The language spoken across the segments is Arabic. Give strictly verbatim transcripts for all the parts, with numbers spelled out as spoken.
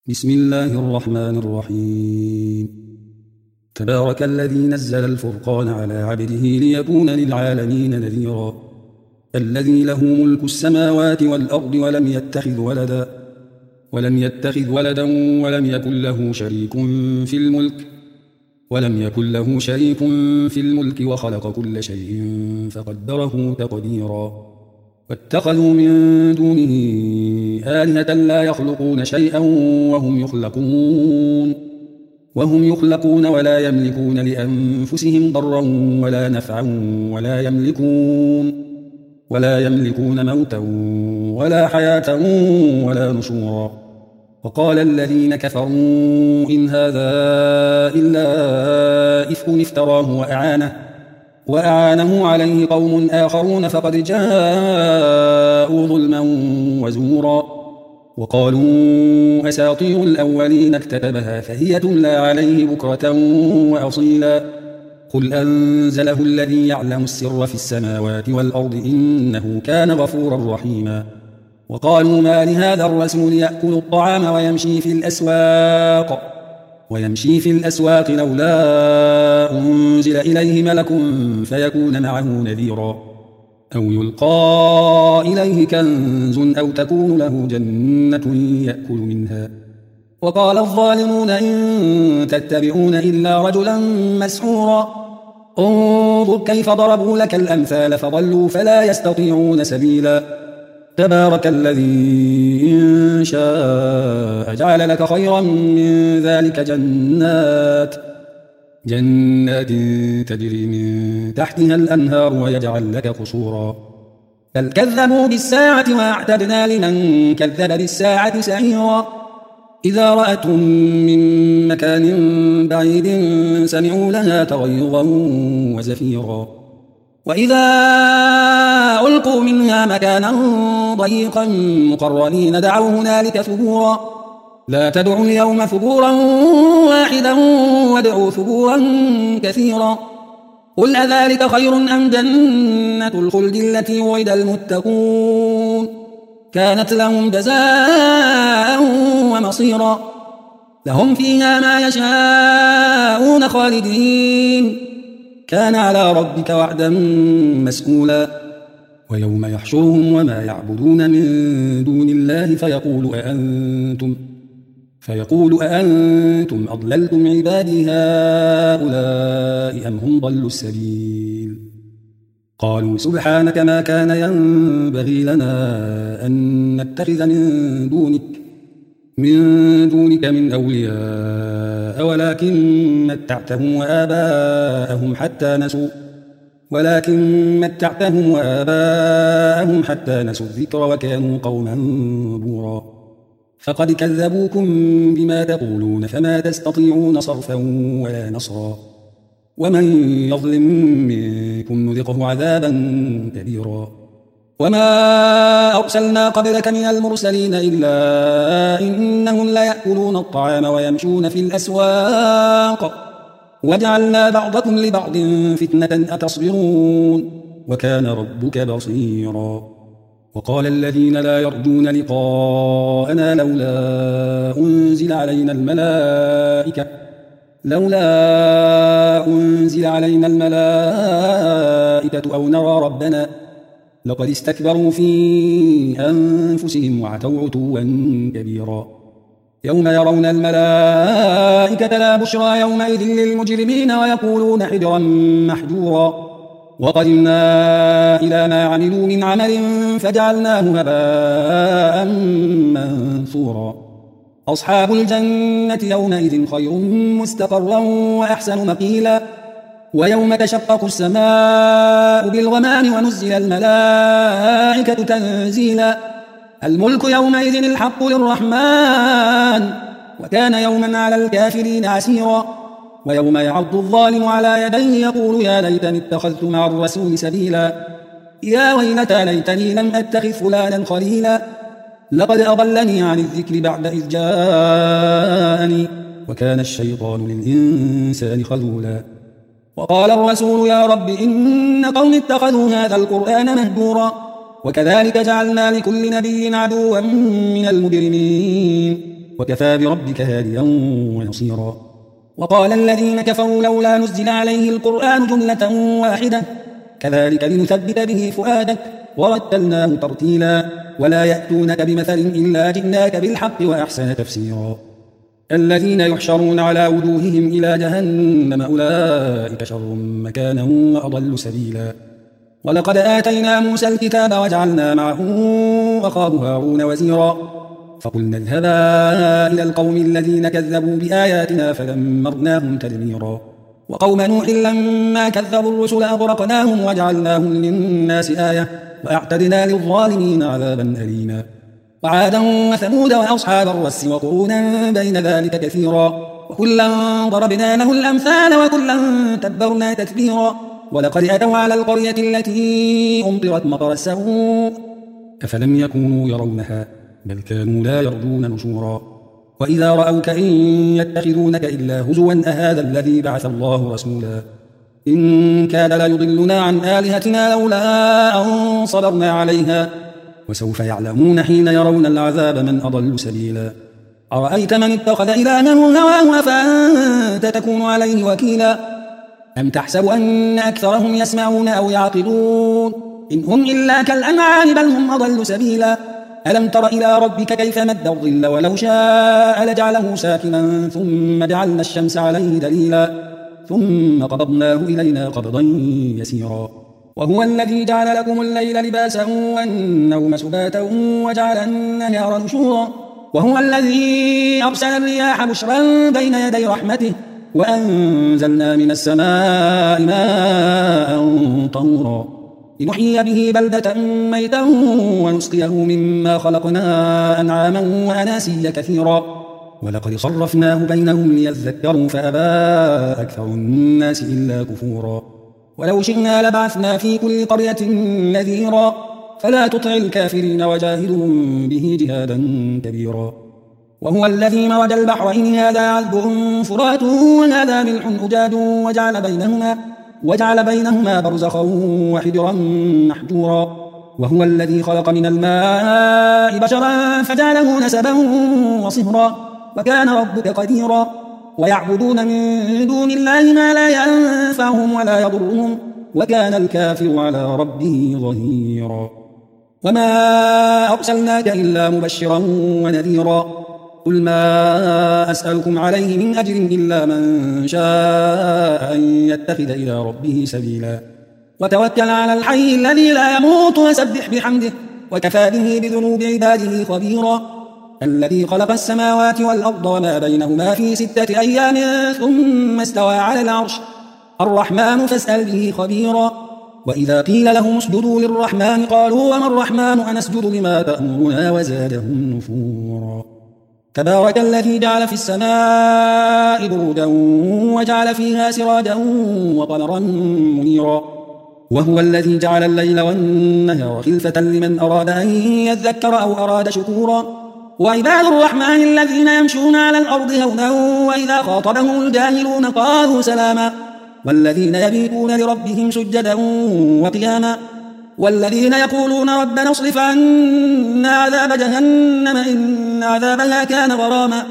بسم الله الرحمن الرحيم. تبارك الذي نزل الفرقان على عبده ليكون للعالمين نذيرا. الذي له ملك السماوات والأرض ولم يتخذ ولدا ولم يتخذ ولدا ولم يكن له شريك في الملك ولم يكن له شريك في الملك وخلق كل شيء فقدره تقديرا. واتخذوا من دونه آلهة لا يخلقون شيئا وهم يخلقون وهم يخلقون ولا يملكون لأنفسهم ضرا ولا نفعا ولا يملكون ولا يملكون موتا ولا حياة ولا نشورا. وقال الذين كفروا إن هذا إلا إفك افتراه وأعانه وأعانه عليه قوم آخرون فقد جاءوا ظلما وزورا. وقالوا أساطير الأولين اكتتبها فهي تملى عليه بكرة وأصيلا. قل أنزله الذي يعلم السر في السماوات والأرض إنه كان غفورا رحيما. وقالوا ما لهذا الرسول يأكل الطعام ويمشي في الأسواق ويمشي في الأسواق لولا أنزل إليه ملك فيكون معه نذيرا أو يلقى إليه كنز أو تكون له جنة يأكل منها. وقال الظالمون إن تتبعون إلا رجلا مسحورا. انظر كيف ضربوا لك الأمثال فضلوا فلا يستطيعون سبيلا. تبارك الذي إن شاء جعل لك خيرا من ذلك جنات جنات تجري من تحتها الأنهار ويجعل لك قصورا. بل كذبوا بالساعة وأعتدنا لمن كذب بالساعة سعيرا. إذا رأتهم من مكان بعيد سمعوا لها تغيظا وزفيرا. وإذا ألقوا منها مكانا ضيقا مقرنين دعوا هنالك ثبورا. لا تدعوا اليوم ثبورا واحدا وادعوا ثبورا كثيرا. قل أذلك خير أم جنة الخلد التي وعد المتقون كانت لهم جزاء ومصيرا. لهم فيها ما يشاءون خالدين كان على ربك وعدا مسئولا. ويوم يحشرهم وما يعبدون من دون الله فيقول أأنتم فيقول أأنتم أضللتم عبادي هؤلاء أم هم ضلوا السبيل. قالوا سبحانك ما كان ينبغي لنا أن نتخذ من دونك من دونك من أولياء ولكن متعتهم وآباءهم حتى نسوا ولكن متعتهم وآباءهم حتى نسوا الذكر وكانوا قوما بورا. فقد كذبوكم بما تقولون فما تستطيعون صرفا ولا نصرا. ومن يظلم منكم نذقه عذابا كبيرا. وما أرسلنا قبلك من المرسلين إلا إنهم ليأكلون الطعام ويمشون في الأسواق وجعلنا بعضكم لبعض فتنة أتصبرون وكان ربك بصيرا. وقال الذين لا يرجون لقاءنا لولا أنزل علينا الملائكة لولا أنزل علينا الملائكة أو نرى ربنا لقد استكبروا في أنفسهم وعتوا عتوا كبيرا. يوم يرون الملائكة لا بشرى يومئذ للمجرمين ويقولون حجرا محجورا. وقدمنا إلى ما عملوا من عمل فجعلناه هباء منثورا. أصحاب الجنة يومئذ خير مستقرا وأحسن مقيلا. ويوم تشقق السماء بالغمام ونزل الملائكة تنزيلا. الملك يومئذ الحق للرحمن وكان يوما على الكافرين عسيرا. ويوم يعض الظالم على يديه يقول يا ليتني اتخذت مع الرسول سبيلا. يا ويلتى ليتني لم أتخذ فلانا خليلا لقد أضلني عن الذكر بعد إذ جاءني وكان الشيطان للإنسان خذولا. وقال الرسول يا رب إن قوم اتخذوا هذا القرآن مهجورا وكذلك جعلنا لكل نبي عدوا من المجرمين وكفى بربك هاديا ونصيرا. وقال الذين كفروا لولا نزل عليه القرآن جملة واحدة كذلك لنثبت به فؤادك ورتلناه ترتيلا ولا يأتونك بمثل إلا جئناك بالحق وأحسن تفسيرا. الذين يحشرون على وجوههم إلى جهنم أولئك شر مكانا وأضل سبيلا. ولقد آتينا موسى الكتاب وجعلنا معه أخاه هارون وزيرا فقلنا اذهبا إلى القوم الذين كذبوا بآياتنا فدمرناهم تدميرا. وقوم نوح لما كذبوا الرسل أغرقناهم وجعلناهم للناس آية وأعتدنا للظالمين عذابا أليما. وعادا وثمود وأصحاب الرس وقرونا بين ذلك كثيرا وكلا ضربنا له الأمثال وكلا تبرنا تتبيرا. ولقد أتوا على القرية التي أمطرت مطر السوء أفلم يكونوا يرونها بل كانوا لا يرجون نشورا. وإذا رأوك إن يتخذونك إلا هزوا أهذا الذي بعث الله رسولا إن كاد ليضلنا عن آلهتنا لولا أن صبرنا عليها وسوف يعلمون حين يرون العذاب من أضل سبيلا. أرأيت من اتخذ إلهه هواه فأنت تكون عليه وكيلا أم تحسب أن أكثرهم يسمعون أو يعقلون إن هم إلا كالأنعام بل هم أضل سبيلا. ألم تر إلى ربك كيف مد الظل ولو شاء لجعله ساكنا ثم جعلنا الشمس عليه دليلا ثم قبضناه إلينا قبضا يسيرا. وهو الذي جعل لكم الليل لباسا والنوم سباتا وجعل النهار نشورا. وهو الذي أرسل الرياح بشرا بين يدي رحمته وأنزلنا من السماء ماء طهورا لنحيي به بلدة ميتا ونسقيه مما خلقنا أنعاما وأناسيا كثيرا. ولقد صرفناه بينهم ليذكروا فأبى أكثر الناس إلا كفورا. ولو شئنا لبعثنا في كل قرية نذيرا فلا تطع الكافرين وجاهدهم به جهادا كبيرا. وهو الذي مرج البحرين هذا عذب فرات وهذا ملح أجاج وجعل بينهما وجعل بينهما برزخا وحجرا محجورا. وهو الذي خلق من الماء بشرا فجعله نسبا وصهرا وكان ربك قديرا. ويعبدون من دون الله ما لا ينفعهم ولا يضرهم وكان الكافر على ربه ظهيرا. وما أرسلناك إلا مبشرا ونذيرا قل ما أسألكم عليه من أجر إلا من شاء أن يتخذ إلى ربه سبيلا. وتوكل على الحي الذي لا يموت وسبح بحمده وكفى به بذنوب عباده خبيرا. الذي خلق السماوات والأرض وما بينهما في ستة أيام ثم استوى على العرش الرحمن فاسأل به خبيرا. وإذا قيل لهم اسجدوا للرحمن قالوا وما الرحمن أنسجد لما تأمرنا وزادهم نفورا. تبارك الذي جعل في السماء بروجا وجعل فيها سراجا وقمرا منيرا. وهو الذي جعل الليل والنهار خلفة لمن أراد أن يذكر أو أراد شكورا. وعباد الرحمن الذين يمشون على الأرض هونا وإذا خاطبهم الجاهلون قالوا سلاما. والذين يبيتون لربهم سجدا وقياما. والذين يقولون ربنا اصرف عنا عذاب جهنم إن عذابها كان غراما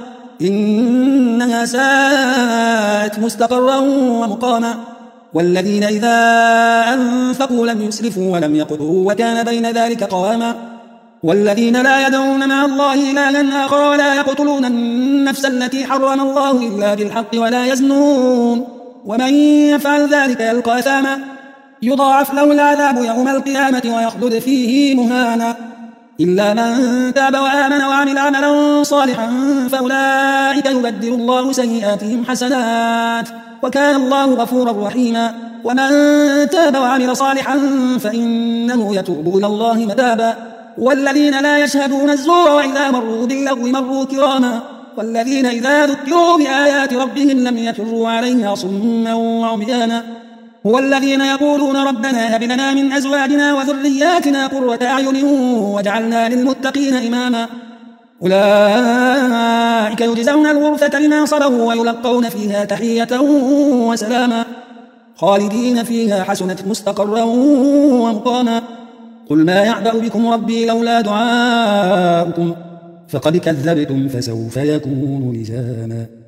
إنها ساءت مستقرا ومقاما. والذين إذا أنفقوا لم يسرفوا ولم يقتروا وكان بين ذلك قواما. والذين لا يدعون مع الله إلها آخر ولا يقتلون النفس التي حرم الله إلا بالحق ولا يزنون ومن يفعل ذلك يلقى أثاما يضاعف له العذاب يوم القيامة ويخلد فيه مهانا إلا من تاب وآمن وعمل عملا صالحا فأولئك يبدل الله سيئاتهم حسنات وكان الله غفورا رحيما. ومن تاب وعمل صالحا فإنه يتوب إلى الله متابا. والذين لا يشهدون الزور وإذا مروا باللغو مروا كراما. والذين إذا ذكروا بآيات ربهم لم يخروا عليها صما وعميانا. هو الذين يقولون ربنا هب لنا من أزواجنا وذرياتنا قرة أعين واجعلنا للمتقين إماما. أولئك يجزون الغرفة لما صبروا ويلقون فيها تحية وسلاما خالدين فيها حسنت مستقرا ومقاما. قل ما يعبأ بكم ربي لولا دعاؤكم فقد كذبتم فسوف يكون لزاما